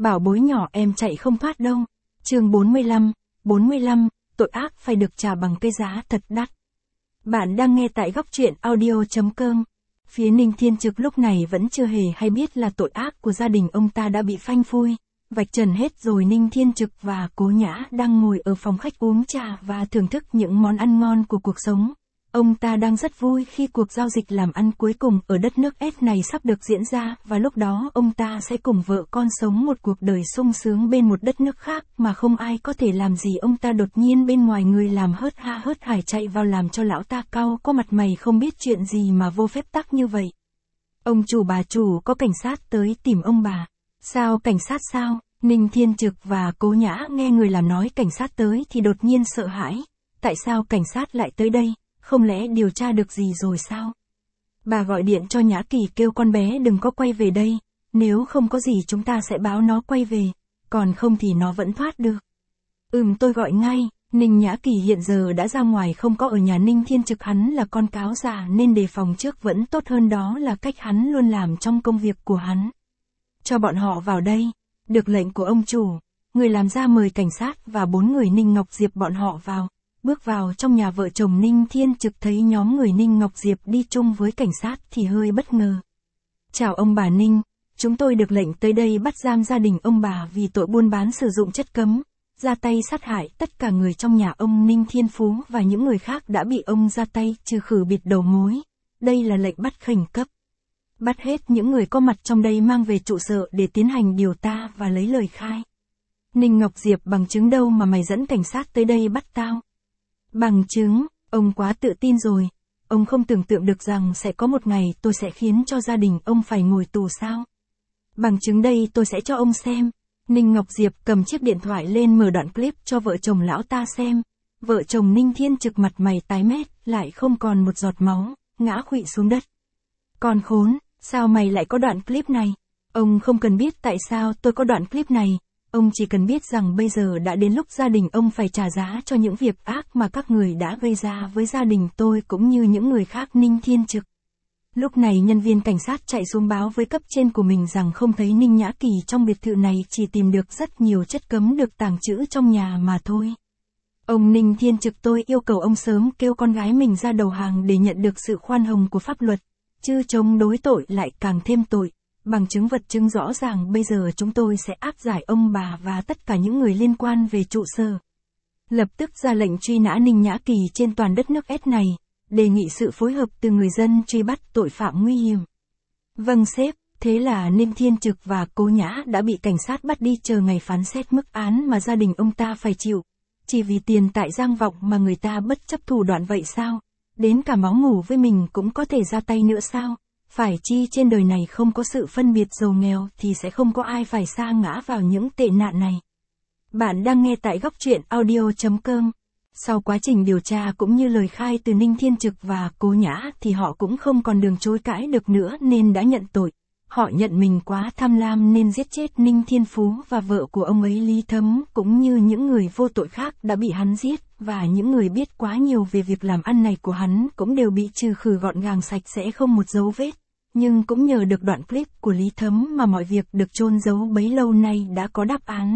Bảo bối nhỏ em chạy không thoát đâu. Chương 45, tội ác phải được trả bằng cái giá thật đắt. Bạn đang nghe tại góc truyện audio.com. Phía Ninh Thiên Trực lúc này vẫn chưa hề hay biết là tội ác của gia đình ông ta đã bị phanh phui, vạch trần hết rồi. Ninh Thiên Trực và Cố Nhã đang ngồi ở phòng khách uống trà và thưởng thức những món ăn ngon của cuộc sống. Ông ta đang rất vui khi cuộc giao dịch làm ăn cuối cùng ở đất nước S này sắp được diễn ra, và lúc đó ông ta sẽ cùng vợ con sống một cuộc đời sung sướng bên một đất nước khác mà không ai có thể làm gì ông ta. Đột nhiên bên ngoài người làm hớt ha hớt hải chạy vào làm cho lão ta cau có mặt mày không biết chuyện gì mà vô phép tắc như vậy. Ông chủ bà chủ, có cảnh sát tới tìm ông bà. Sao cảnh sát sao? Ninh Thiên Trực và Cố Nhã nghe người làm nói cảnh sát tới thì đột nhiên sợ hãi. Tại sao cảnh sát lại tới đây? Không lẽ điều tra được gì rồi sao? Bà gọi điện cho Nhã Kỳ kêu con bé đừng có quay về đây, nếu không có gì chúng ta sẽ báo nó quay về, còn không thì nó vẫn thoát được. Tôi gọi ngay. Ninh Nhã Kỳ hiện giờ đã ra ngoài không có ở nhà. Ninh Thiên Trực hắn là con cáo già nên đề phòng trước vẫn tốt hơn, đó là cách hắn luôn làm trong công việc của hắn. Cho bọn họ vào đây. Được lệnh của ông chủ, người làm ra mời cảnh sát và 4 người Ninh Ngọc Diệp bọn họ vào. Bước vào trong nhà vợ chồng Ninh Thiên Trực thấy nhóm người Ninh Ngọc Diệp đi chung với cảnh sát thì hơi bất ngờ. Chào ông bà Ninh, chúng tôi được lệnh tới đây bắt giam gia đình ông bà vì tội buôn bán sử dụng chất cấm, ra tay sát hại tất cả người trong nhà ông Ninh Thiên Phú và những người khác đã bị ông ra tay trừ khử bịt đầu mối. Đây là lệnh bắt khẩn cấp. Bắt hết những người có mặt trong đây mang về trụ sở để tiến hành điều tra và lấy lời khai. Ninh Ngọc Diệp: bằng chứng đâu mà mày dẫn cảnh sát tới đây bắt tao? Bằng chứng? Ông quá tự tin rồi. Ông không tưởng tượng được rằng sẽ có một ngày tôi sẽ khiến cho gia đình ông phải ngồi tù sao? Bằng chứng đây tôi sẽ cho ông xem. Ninh Ngọc Diệp cầm chiếc điện thoại lên mở đoạn clip cho vợ chồng lão ta xem. Vợ chồng Ninh Thiên Trực mặt mày tái mét, lại không còn một giọt máu, ngã khuỵu xuống đất. Con khốn, sao mày lại có đoạn clip này? Ông không cần biết tại sao tôi có đoạn clip này. Ông chỉ cần biết rằng bây giờ đã đến lúc gia đình ông phải trả giá cho những việc ác mà các người đã gây ra với gia đình tôi cũng như những người khác. Ninh Thiên Trực. Lúc này nhân viên cảnh sát chạy xuống báo với cấp trên của mình rằng không thấy Ninh Nhã Kỳ trong biệt thự này, chỉ tìm được rất nhiều chất cấm được tàng trữ trong nhà mà thôi. Ông Ninh Thiên Trực, tôi yêu cầu ông sớm kêu con gái mình ra đầu hàng để nhận được sự khoan hồng của pháp luật, chứ chống đối tội lại càng thêm tội. Bằng chứng vật chứng rõ ràng bây giờ chúng tôi sẽ áp giải ông bà và tất cả những người liên quan về trụ sở. Lập tức ra lệnh truy nã Ninh Nhã Kỳ trên toàn đất nước S này, đề nghị sự phối hợp từ người dân truy bắt tội phạm nguy hiểm. Vâng sếp. Thế là Ninh Thiên Trực và Cố Nhã đã bị cảnh sát bắt đi chờ ngày phán xét mức án mà gia đình ông ta phải chịu. Chỉ vì tiền tại Giang Vọng mà người ta bất chấp thủ đoạn vậy sao? Đến cả máu mủ với mình cũng có thể ra tay nữa sao? Phải chi trên đời này không có sự phân biệt giàu nghèo thì sẽ không có ai phải sa ngã vào những tệ nạn này. Bạn đang nghe tại góc truyện audio.com. Sau quá trình điều tra cũng như lời khai từ Ninh Thiên Trực và Cố Nhã thì họ cũng không còn đường chối cãi được nữa nên đã nhận tội. Họ nhận mình quá tham lam nên giết chết Ninh Thiên Phú và vợ của ông ấy Lý Thấm, cũng như những người vô tội khác đã bị hắn giết, và những người biết quá nhiều về việc làm ăn này của hắn cũng đều bị trừ khử gọn gàng sạch sẽ không một dấu vết. Nhưng cũng nhờ được đoạn clip của Lý Thấm mà mọi việc được chôn giấu bấy lâu nay đã có đáp án.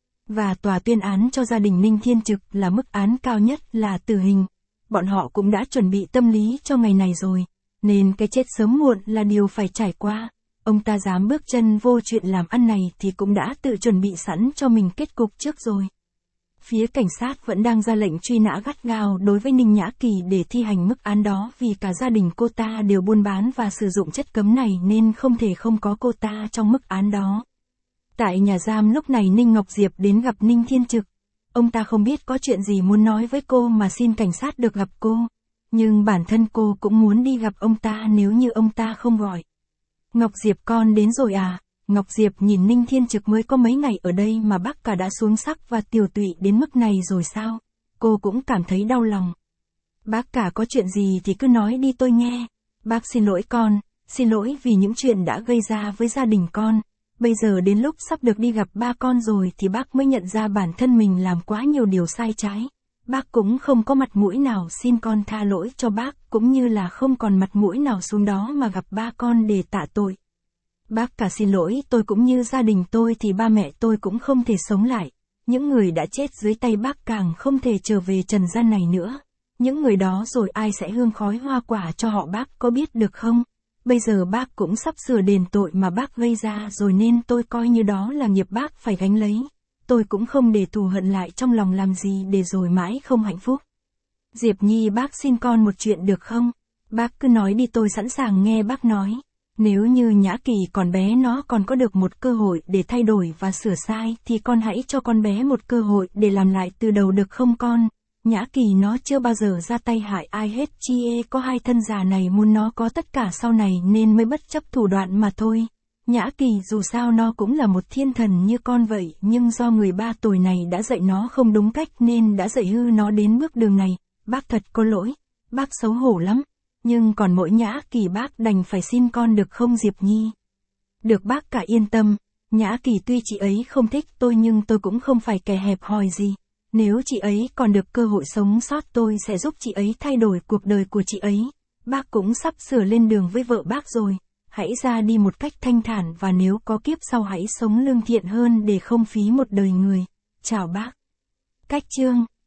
Và tòa tuyên án cho gia đình Ninh Thiên Trực là mức án cao nhất là tử hình. Bọn họ cũng đã chuẩn bị tâm lý cho ngày này rồi, nên cái chết sớm muộn là điều phải trải qua. Ông ta dám bước chân vô chuyện làm ăn này thì cũng đã tự chuẩn bị sẵn cho mình kết cục trước rồi. Phía cảnh sát vẫn đang ra lệnh truy nã gắt gao đối với Ninh Nhã Kỳ để thi hành mức án đó, vì cả gia đình cô ta đều buôn bán và sử dụng chất cấm này nên không thể không có cô ta trong mức án đó. Tại nhà giam lúc này Ninh Ngọc Diệp đến gặp Ninh Thiên Trực. Ông ta không biết có chuyện gì muốn nói với cô mà xin cảnh sát được gặp cô. Nhưng bản thân cô cũng muốn đi gặp ông ta nếu như ông ta không gọi. Ngọc Diệp, con đến rồi à? Ngọc Diệp nhìn Ninh Thiên Trực, mới có mấy ngày ở đây mà bác cả đã xuống sắc và tiều tụy đến mức này rồi sao? Cô cũng cảm thấy đau lòng. Bác cả có chuyện gì thì cứ nói đi tôi nghe. Bác xin lỗi con, xin lỗi vì những chuyện đã gây ra với gia đình con. Bây giờ đến lúc sắp được đi gặp ba con rồi thì bác mới nhận ra bản thân mình làm quá nhiều điều sai trái. Bác cũng không có mặt mũi nào xin con tha lỗi cho bác, cũng như là không còn mặt mũi nào xuống đó mà gặp ba con để tạ tội. Bác cả xin lỗi, tôi cũng như gia đình tôi thì ba mẹ tôi cũng không thể sống lại. Những người đã chết dưới tay bác càng không thể trở về trần gian này nữa. Những người đó rồi ai sẽ hương khói hoa quả cho họ, bác có biết được không? Bây giờ bác cũng sắp sửa đền tội mà bác gây ra rồi nên tôi coi như đó là nghiệp bác phải gánh lấy. Tôi cũng không để thù hận lại trong lòng làm gì để rồi mãi không hạnh phúc. Diệp Nhi, bác xin con một chuyện được không? Bác cứ nói đi, tôi sẵn sàng nghe bác nói. Nếu như Nhã Kỳ còn bé nó còn có được một cơ hội để thay đổi và sửa sai thì con hãy cho con bé một cơ hội để làm lại từ đầu được không con? Nhã Kỳ nó chưa bao giờ ra tay hại ai hết, có hai thân già này muốn nó có tất cả sau này nên mới bất chấp thủ đoạn mà thôi. Nhã Kỳ dù sao nó cũng là một thiên thần như con vậy, nhưng do người ba tuổi này đã dạy nó không đúng cách nên đã dạy hư nó đến bước đường này. Bác thật có lỗi, bác xấu hổ lắm. Nhưng còn mỗi Nhã Kỳ bác đành phải xin con được không Diệp Nhi? Được bác cả yên tâm, Nhã Kỳ tuy chị ấy không thích tôi nhưng tôi cũng không phải kẻ hẹp hòi gì. Nếu chị ấy còn được cơ hội sống sót tôi sẽ giúp chị ấy thay đổi cuộc đời của chị ấy. Bác cũng sắp sửa lên đường với vợ bác rồi. Hãy ra đi một cách thanh thản và nếu có kiếp sau hãy sống lương thiện hơn để không phí một đời người. Chào bác. Cách chương